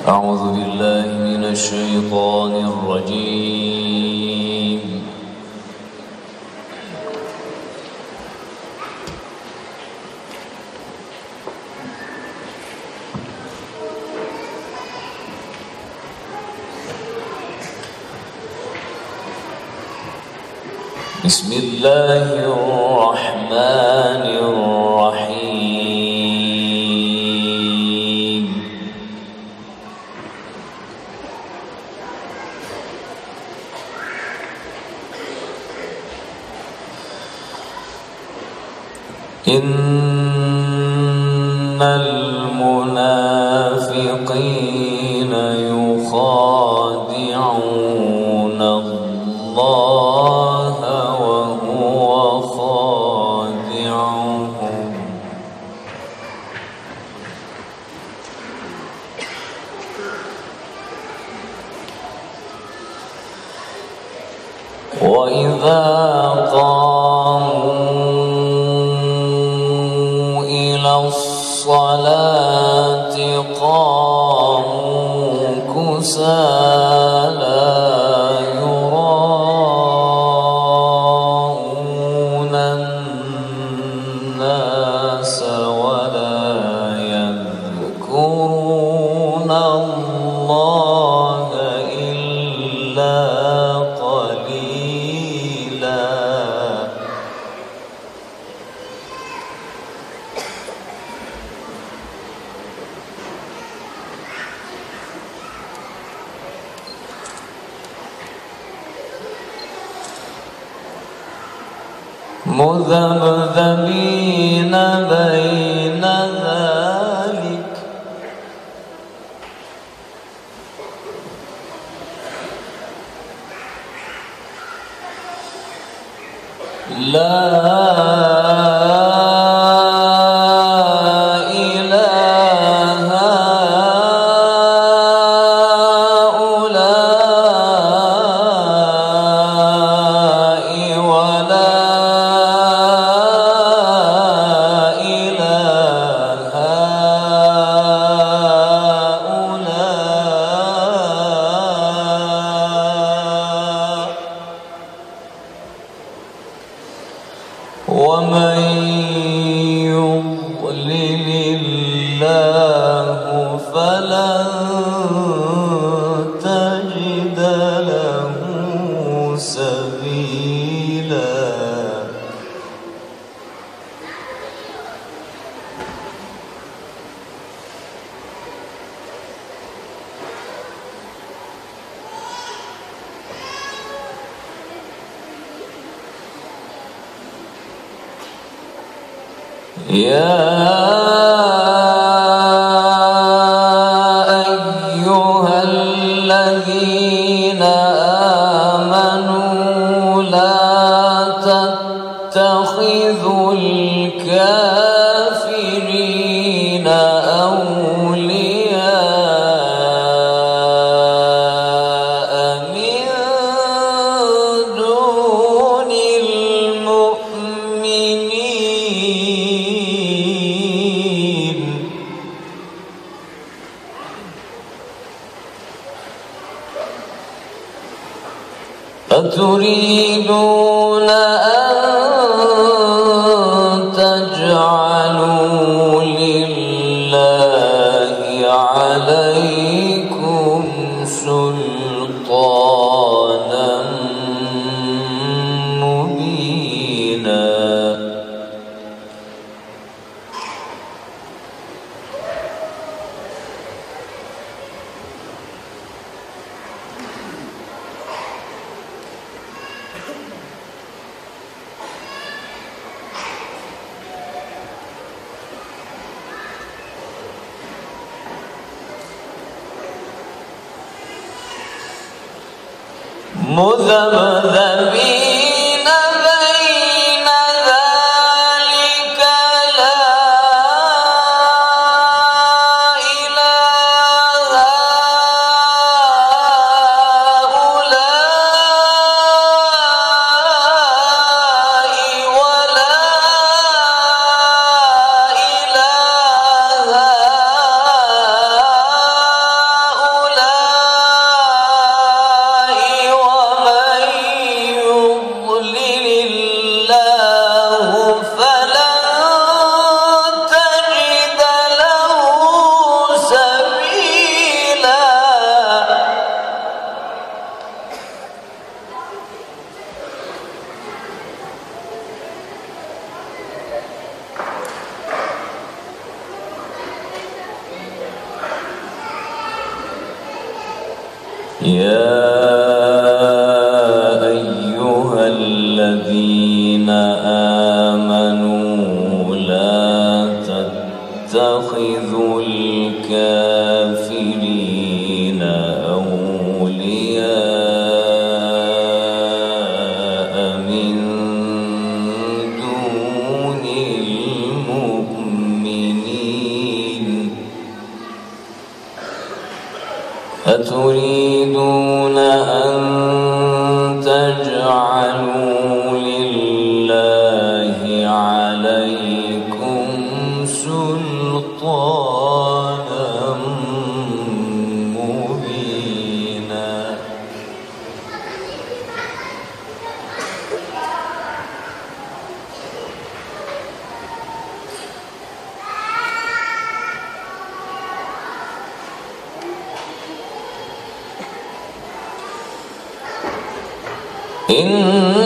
أعوذ بالله من الشيطان الرجيم. بسم الله الرحمن الرحيم. إن المنافقين يخادعون الله وهو خادعهم وإذا قاموا إلى الصلاة قاموا كسالى يراءون الناس ولا يذكرون الله إلا قليلا. مذبذبين بين ذلك لا إله هؤلاء ولا ومن يضلل الله فلن تجد له سبيلا. يا أيها الذين آمنوا لا تتخذوا الكافرين أولياء من دون المؤمنين أتريدون أن تجعلوا لله عليكم سلطانا مبينا. مذبذبين بين ذلك لا إله هؤلاء ولا إله يا أيها الذين آمنوا لا تتخذوا الكافرين أولياء من دون المؤمنين أتريدون أن تجعلوا لله عليكم سلطانا مبينا إن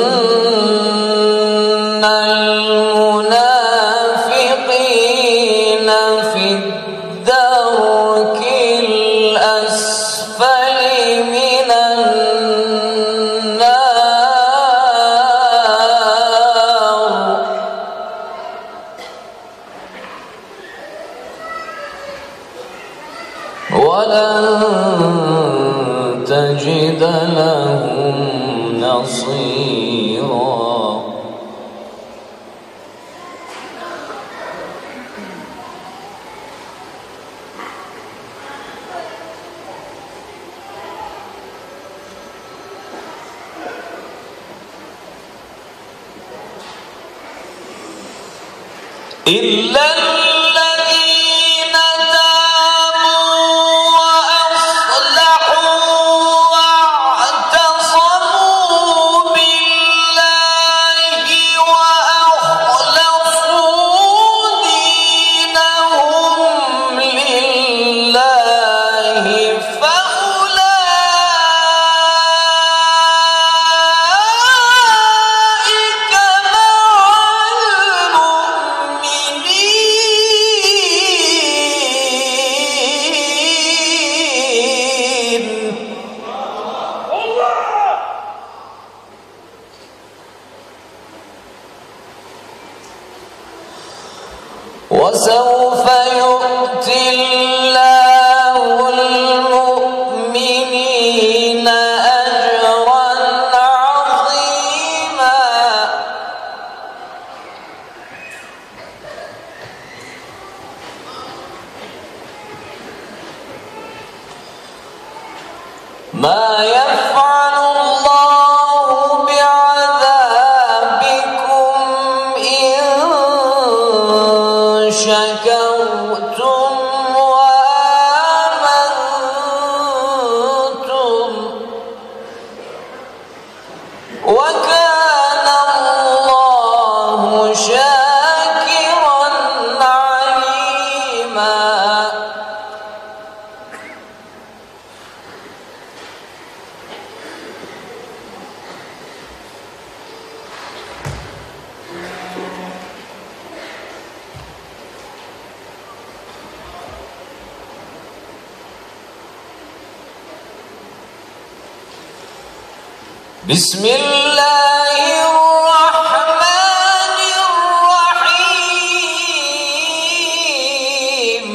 المنافقين في الدرك الأسفل من النار ولن تجد لهم نصيرا إلا الذين تابوا وأصلحوا واعتصموا بالله وأخلصوا دينهم لله فأولئك وسوف يؤتي الله المؤمنين أجرا عظيما ما يفعل الله بعذابكم إن شكرتم وآمنتم وكان الله شاكرا عليما بسم الله الرحمن الرحيم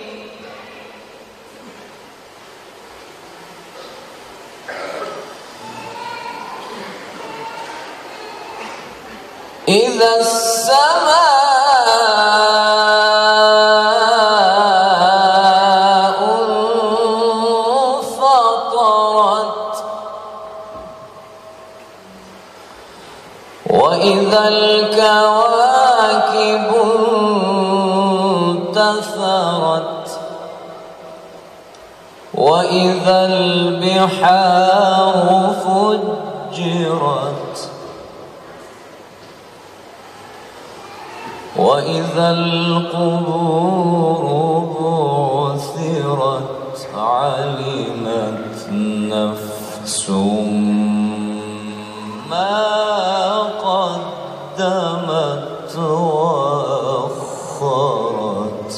إذا السماء انفطرت وإذا الكواكب انتثرت وإذا البحار فجرت وإذا القبور بعثرت علمت نفس ما قدمت وأخرت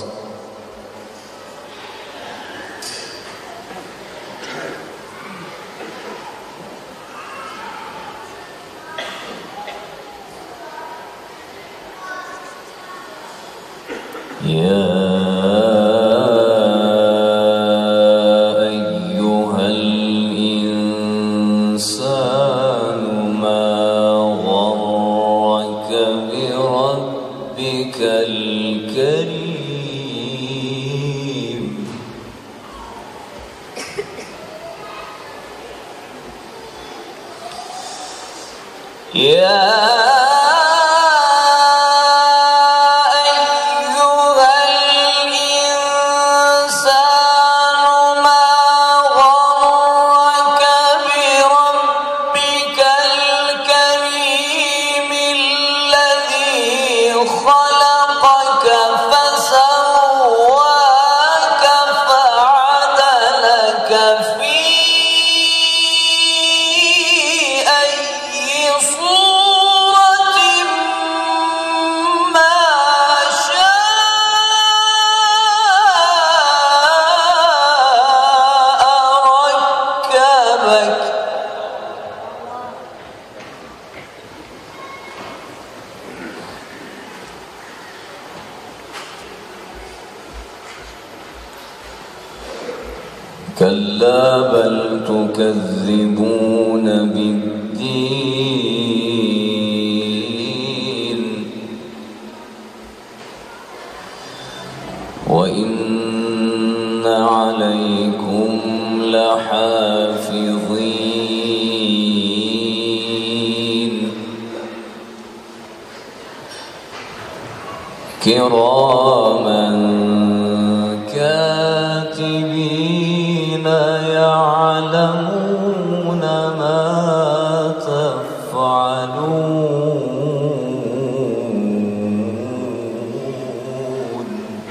كلا بل تكذبون بالدين وإن عليكم لحافظين كراما كاتبين يعلمون ما تفعلون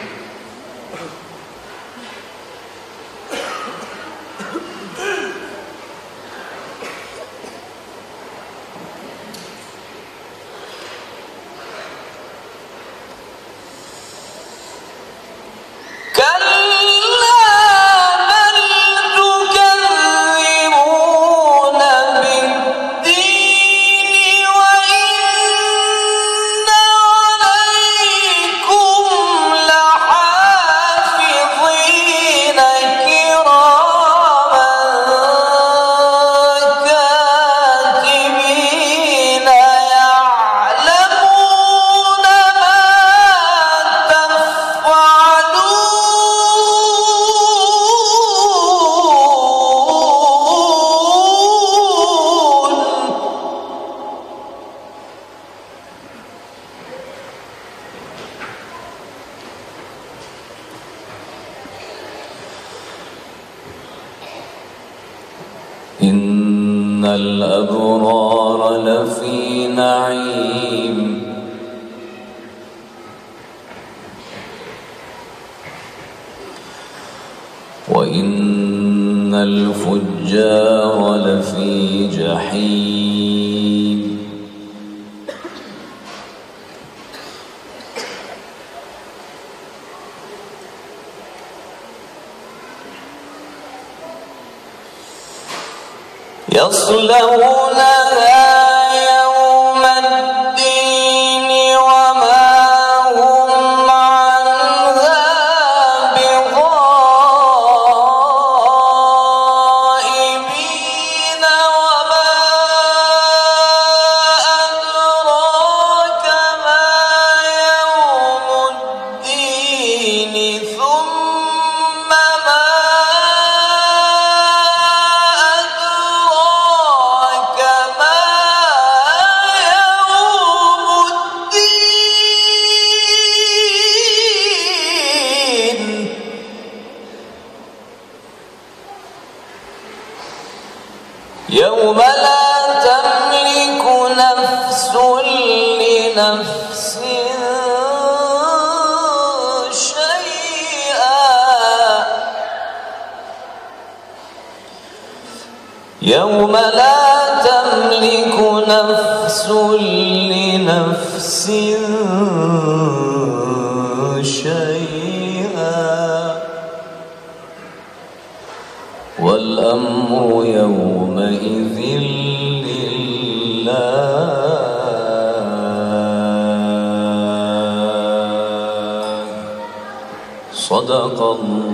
إن الأبرار لفي نعيم وإن الفجار لفي جحيم يصلونها يوم الدين وما هم عنها بغائبين وما أدراك ما يوم الدين ثم ما يوم لا تملك نفس لنفس شيئا يوم لا تملك نفس لنفس شيئا والأمر يومئذ لله. صدق الله.